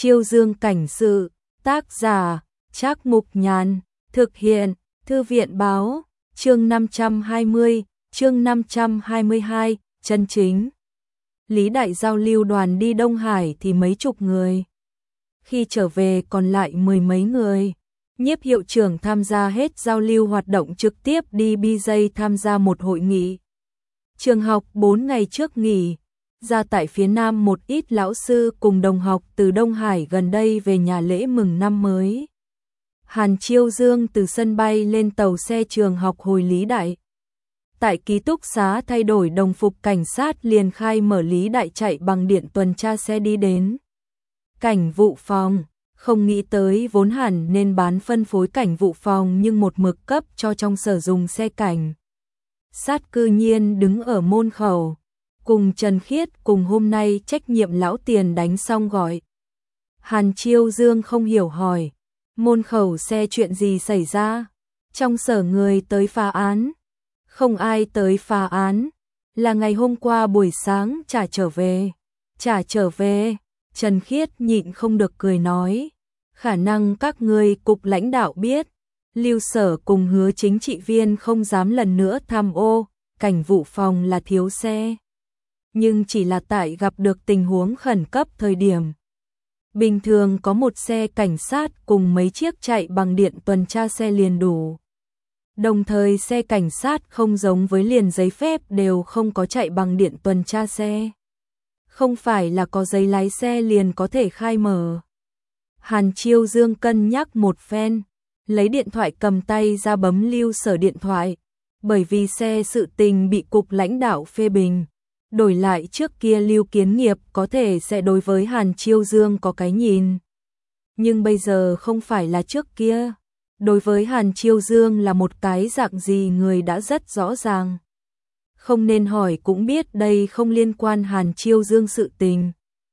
Chiêu Dương cảnh sự, tác giả, Trác Mục Nhàn, thực hiện, Thư viện báo, chương 520, chương 522, chân chính. Lý Đại giao lưu đoàn đi Đông Hải thì mấy chục người. Khi trở về còn lại mười mấy người. Nhiếp hiệu trưởng tham gia hết giao lưu hoạt động trực tiếp đi BJ tham gia một hội nghị. Trường học 4 ngày trước nghỉ. Ra tại phía Nam một ít lão sư cùng đồng học từ Đông Hải gần đây về nhà lễ mừng năm mới. Hàn Chiêu Dương từ sân bay lên tàu xe trường học hồi Lý Đại. Tại ký túc xá thay đổi đồng phục cảnh sát liền khai mở Lý Đại chạy bằng điện tuần tra xe đi đến cảnh vụ phòng. Không nghĩ tới vốn hẳn nên bán phân phối cảnh vụ phòng nhưng một mực cấp cho trong sở dùng xe cảnh sát cư nhiên đứng ở môn khẩu. Cùng Trần Khiết cùng hôm nay trách nhiệm lão tiền đánh xong gọi. Hàn Chiêu Dương không hiểu hỏi. Môn khẩu xe chuyện gì xảy ra? Trong sở người tới phá án. Không ai tới phá án. Là ngày hôm qua buổi sáng trả trở về. Trả trở về. Trần Khiết nhịn không được cười nói. Khả năng các người cục lãnh đạo biết. Lưu Sở cùng Hứa chính trị viên không dám lần nữa tham ô. Cảnh vụ phòng là thiếu xe. Nhưng chỉ là tại gặp được tình huống khẩn cấp thời điểm. Bình thường có một xe cảnh sát cùng mấy chiếc chạy bằng điện tuần tra xe liền đủ. Đồng thời xe cảnh sát không giống với liền giấy phép đều không có chạy bằng điện tuần tra xe. Không phải là có giấy lái xe liền có thể khai mở. Hàn Chiêu Dương cân nhắc một phen, lấy điện thoại cầm tay ra bấm Lưu Sở điện thoại. Bởi vì xe sự tình bị cục lãnh đạo phê bình. Đổi lại trước kia Lưu Kiến Nghiệp có thể sẽ đối với Hàn Chiêu Dương có cái nhìn. Nhưng bây giờ không phải là trước kia. Đối với Hàn Chiêu Dương là một cái dạng gì người đã rất rõ ràng. Không nên hỏi cũng biết đây không liên quan Hàn Chiêu Dương sự tình.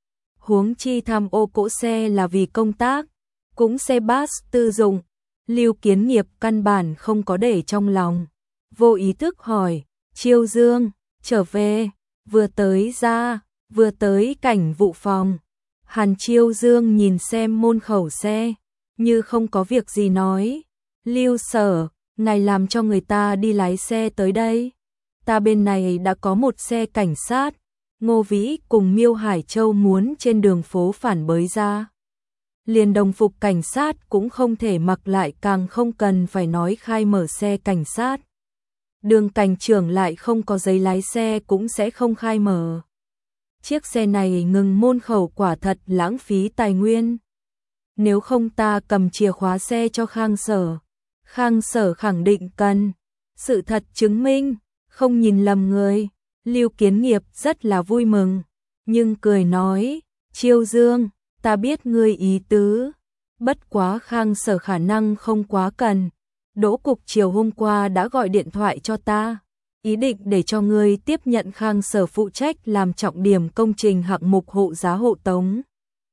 Huống chi tham ô cỗ xe là vì công tác, cũng xe bus tư dụng. Lưu Kiến Nghiệp căn bản không có để trong lòng. Vô ý thức hỏi, Chiêu Dương, trở về. Vừa tới ra, vừa tới cảnh vụ phòng. Hàn Chiêu Dương nhìn xem môn khẩu xe, như không có việc gì nói. Lưu Sở, ngài làm cho người ta đi lái xe tới đây. Ta bên này đã có một xe cảnh sát. Ngô Vĩ cùng Miêu Hải Châu muốn trên đường phố phản bới ra. Liền đồng phục cảnh sát cũng không thể mặc lại, càng không cần phải nói khai mở xe cảnh sát. Đường cảnh trưởng lại không có giấy lái xe cũng sẽ không khai mở. Chiếc xe này ngừng môn khẩu quả thật lãng phí tài nguyên. Nếu không ta cầm chìa khóa xe cho Khang Sở. Khang Sở khẳng định cần. Sự thật chứng minh, không nhìn lầm người. Lưu Kiến Nghiệp rất là vui mừng, nhưng cười nói, Chiêu Dương, ta biết ngươi ý tứ. Bất quá Khang Sở khả năng không quá cần. Đỗ cục chiều hôm qua đã gọi điện thoại cho ta, ý định để cho ngươi tiếp nhận Khang Sở phụ trách làm trọng điểm công trình hạng mục hộ giá hộ tống.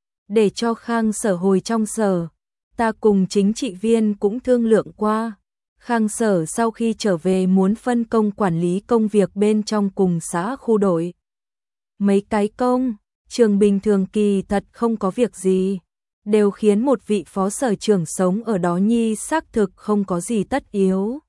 Để cho Khang Sở hồi trong sở, ta cùng chính trị viên cũng thương lượng qua. Khang Sở sau khi trở về muốn phân công quản lý công việc bên trong cùng xã khu đội. Mấy cái công, trường bình thường kỳ thật không có việc gì. Đều khiến một vị phó sở trưởng sống ở đó nhi xác thực không có gì tất yếu.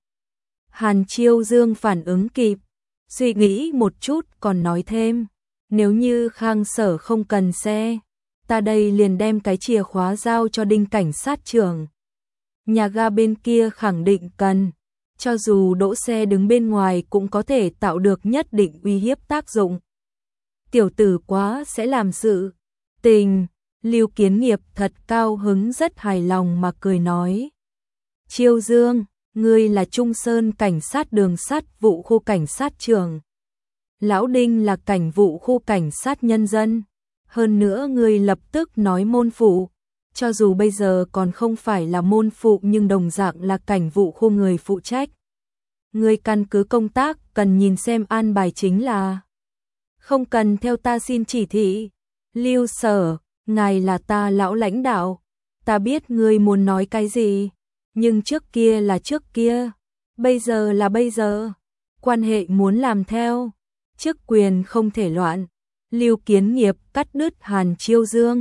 Hàn Chiêu Dương phản ứng kịp, suy nghĩ một chút còn nói thêm, nếu như Khang Sở không cần xe, ta đây liền đem cái chìa khóa giao cho Đinh cảnh sát trưởng. Nhà ga bên kia khẳng định cần, cho dù đỗ xe đứng bên ngoài cũng có thể tạo được nhất định uy hiếp tác dụng. Tiểu tử quá sẽ làm sự tình. Lưu Kiến Nghiệp thật cao hứng rất hài lòng mà cười nói. Chiêu Dương, ngươi là Trung Sơn cảnh sát đường sắt vụ khu cảnh sát trưởng. Lão Đinh là cảnh vụ khu cảnh sát nhân dân. Hơn nữa ngươi lập tức nói môn phụ. Cho dù bây giờ còn không phải là môn phụ nhưng đồng dạng là cảnh vụ khu người phụ trách. Ngươi căn cứ công tác cần nhìn xem an bài chính là. Không cần theo ta xin chỉ thị. Lưu Sở, ngài là ta lão lãnh đạo, ta biết ngươi muốn nói cái gì, nhưng trước kia là trước kia, bây giờ là bây giờ, quan hệ muốn làm theo, chức quyền không thể loạn. Lưu Kiến Nghiệp cắt đứt Hàn Chiêu Dương,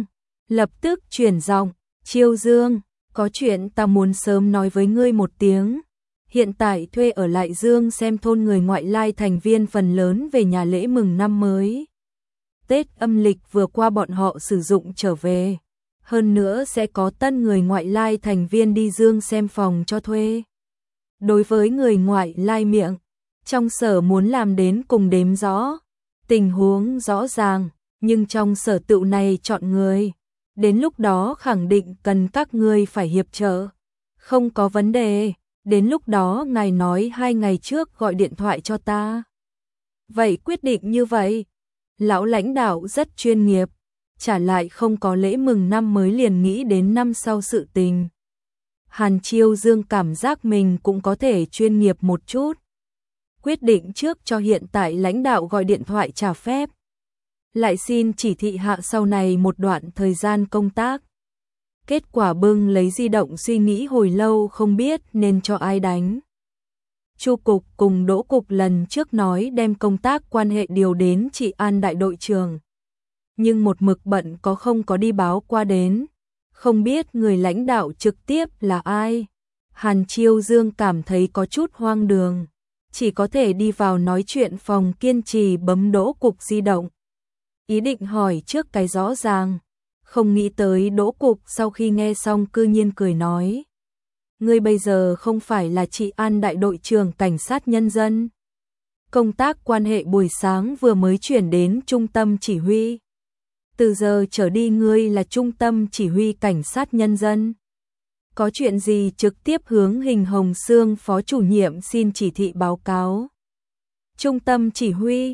lập tức chuyển giọng, Chiêu Dương, có chuyện ta muốn sớm nói với ngươi một tiếng. Hiện tại thuê ở lại Dương xem thôn người ngoại lai thành viên phần lớn về nhà lễ mừng năm mới. Tết âm lịch vừa qua bọn họ sử dụng trở về. Hơn nữa sẽ có tân người ngoại lai thành viên đi Dương xem phòng cho thuê. Đối với người ngoại lai miệng, trong sở muốn làm đến cùng đếm rõ, tình huống rõ ràng, nhưng trong sở tựu này chọn người. Đến lúc đó khẳng định cần các ngươi phải hiệp trợ. Không có vấn đề, đến lúc đó ngài nói 2 ngày trước gọi điện thoại cho ta. Vậy quyết định như vậy. Lão lãnh đạo rất chuyên nghiệp, trả lại không có lễ mừng năm mới liền nghĩ đến năm sau sự tình. Hàn Chiêu Dương cảm giác mình cũng có thể chuyên nghiệp một chút. Quyết định trước cho hiện tại lãnh đạo gọi điện thoại trả phép. Lại xin chỉ thị hạ sau này một đoạn thời gian công tác. Kết quả bưng lấy di động suy nghĩ hồi lâu không biết nên cho ai đánh. Chu cục cùng Đỗ cục lần trước nói đem công tác quan hệ điều đến Trị An đại đội trưởng. Nhưng một mực bận có không có đi báo qua đến. Không biết người lãnh đạo trực tiếp là ai. Hàn Chiêu Dương cảm thấy có chút hoang đường. Chỉ có thể đi vào nói chuyện phòng kiên trì bấm Đỗ cục di động. Ý định hỏi trước cái rõ ràng. Không nghĩ tới Đỗ cục sau khi nghe xong cư nhiên cười nói. Ngươi bây giờ không phải là Trị An đại đội trưởng cảnh sát nhân dân. Công tác quan hệ buổi sáng vừa mới chuyển đến trung tâm chỉ huy. Từ giờ trở đi ngươi là trung tâm chỉ huy cảnh sát nhân dân. Có chuyện gì trực tiếp hướng Hình Hồng Sương phó chủ nhiệm xin chỉ thị báo cáo. Trung tâm chỉ huy,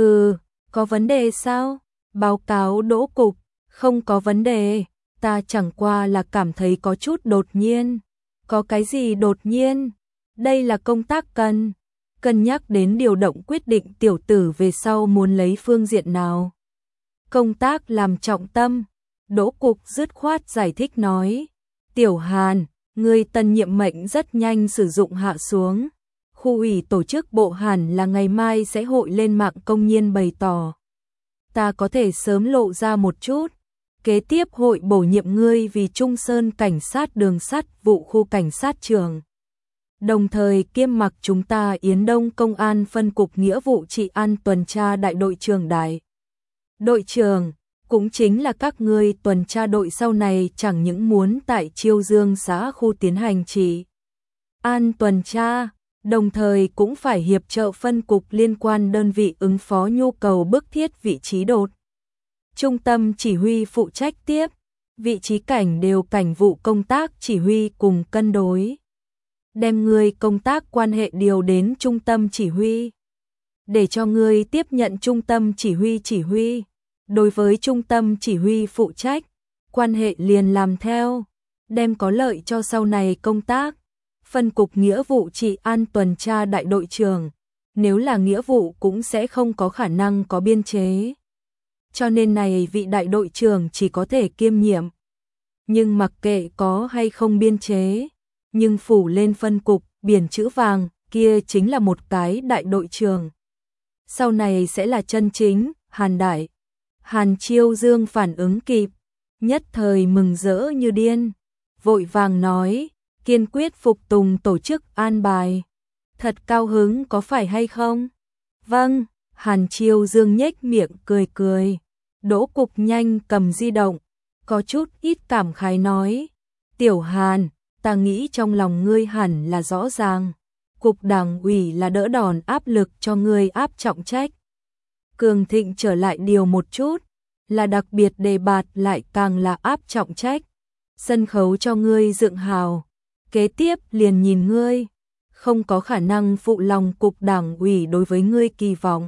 có vấn đề sao? Báo cáo Đỗ cục, không có vấn đề, ta chẳng qua là cảm thấy có chút đột nhiên. Có cái gì đột nhiên? Đây là công tác cân nhắc đến điều động quyết định tiểu tử về sau muốn lấy phương diện nào. Công tác làm trọng tâm, Đỗ cục dứt khoát giải thích nói. Tiểu Hàn, người tân nhiệm mệnh rất nhanh sử dụng hạ xuống. Khu ủy tổ chức bộ hẳn là ngày mai sẽ hội lên mạng công nhiên bày tỏ. Ta có thể sớm lộ ra một chút. Kế tiếp hội bổ nhiệm ngươi vì Trung Sơn cảnh sát đường sắt vụ khu cảnh sát trưởng. Đồng thời kiêm mặc chúng ta Yến Đông công an phân cục nghĩa vụ trị an tuần tra đại đội trưởng đại. Đội trưởng, cũng chính là các ngươi tuần tra đội sau này chẳng những muốn tại Chiêu Dương xã khu tiến hành trị an tuần tra, đồng thời cũng phải hiệp trợ phân cục liên quan đơn vị ứng phó nhu cầu bức thiết vị trí đột. Trung tâm chỉ huy phụ trách tiếp, vị trí cảnh đều cảnh vụ công tác chỉ huy cùng cân đối. Đem người công tác quan hệ điều đến trung tâm chỉ huy. Để cho người tiếp nhận trung tâm chỉ huy. Đối với trung tâm chỉ huy phụ trách, quan hệ liền làm theo, đem có lợi cho sau này công tác. Phân cục nghĩa vụ trị an tuần tra đại đội trưởng, nếu là nghĩa vụ cũng sẽ không có khả năng có biên chế. Cho nên này vị đại đội trưởng chỉ có thể kiêm nhiệm. Nhưng mặc kệ có hay không biên chế, nhưng phủ lên phân cục, biển chữ vàng, kia chính là một cái đại đội trưởng. Sau này sẽ là chân chính, Hàn Đại. Hàn Chiêu Dương phản ứng kịp, nhất thời mừng rỡ như điên, vội vàng nói, kiên quyết phục tùng tổ chức an bài. Thật cao hứng có phải hay không? Vâng, Hàn Chiêu Dương nhếch miệng cười. Đỗ cục nhanh cầm di động, có chút ít cảm khái nói, Tiểu Hàn, ta nghĩ trong lòng ngươi hẳn là rõ ràng. Cục đảng ủy là đỡ đòn áp lực cho ngươi áp trọng trách. Cường Thịnh trở lại điều một chút, là đặc biệt đề bạt lại càng là áp trọng trách. Sân khấu cho ngươi dựng hào, kế tiếp liền nhìn ngươi, không có khả năng phụ lòng cục đảng ủy đối với ngươi kỳ vọng.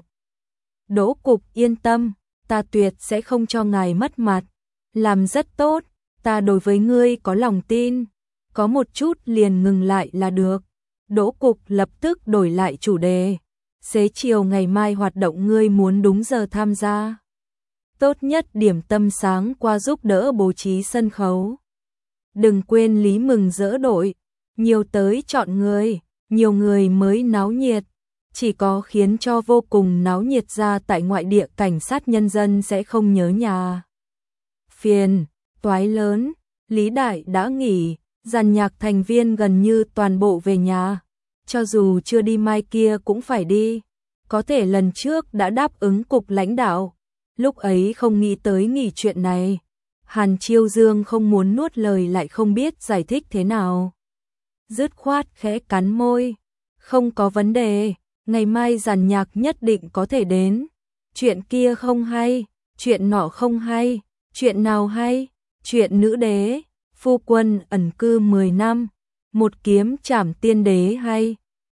Đỗ cục yên tâm, ta tuyệt sẽ không cho ngài mất mặt, làm rất tốt, ta đối với ngươi có lòng tin, có một chút liền ngừng lại là được. Đỗ cục lập tức đổi lại chủ đề, xế chiều ngày mai hoạt động ngươi muốn đúng giờ tham gia. Tốt nhất điểm tâm sáng qua giúp đỡ bố trí sân khấu. Đừng quên lý mừng rỡ đội, nhiều tới chọn người, nhiều người mới náo nhiệt. Chỉ có khiến cho vô cùng náo nhiệt ra tại ngoại địa cảnh sát nhân dân sẽ không nhớ nhà. Phiền, toái lớn, Lý Đại đã nghỉ, dàn nhạc thành viên gần như toàn bộ về nhà. Cho dù chưa đi mai kia cũng phải đi. Có thể lần trước đã đáp ứng cục lãnh đạo. Lúc ấy không nghĩ tới nghỉ chuyện này. Hàn Chiêu Dương không muốn nuốt lời lại không biết giải thích thế nào. Dứt khoát khẽ cắn môi. Không có vấn đề, ngày mai dàn nhạc nhất định có thể đến. Chuyện kia không hay, chuyện nọ không hay, chuyện nào hay, chuyện nữ đế, phu quân ẩn cư 10 năm, một kiếm trảm tiên đế hay.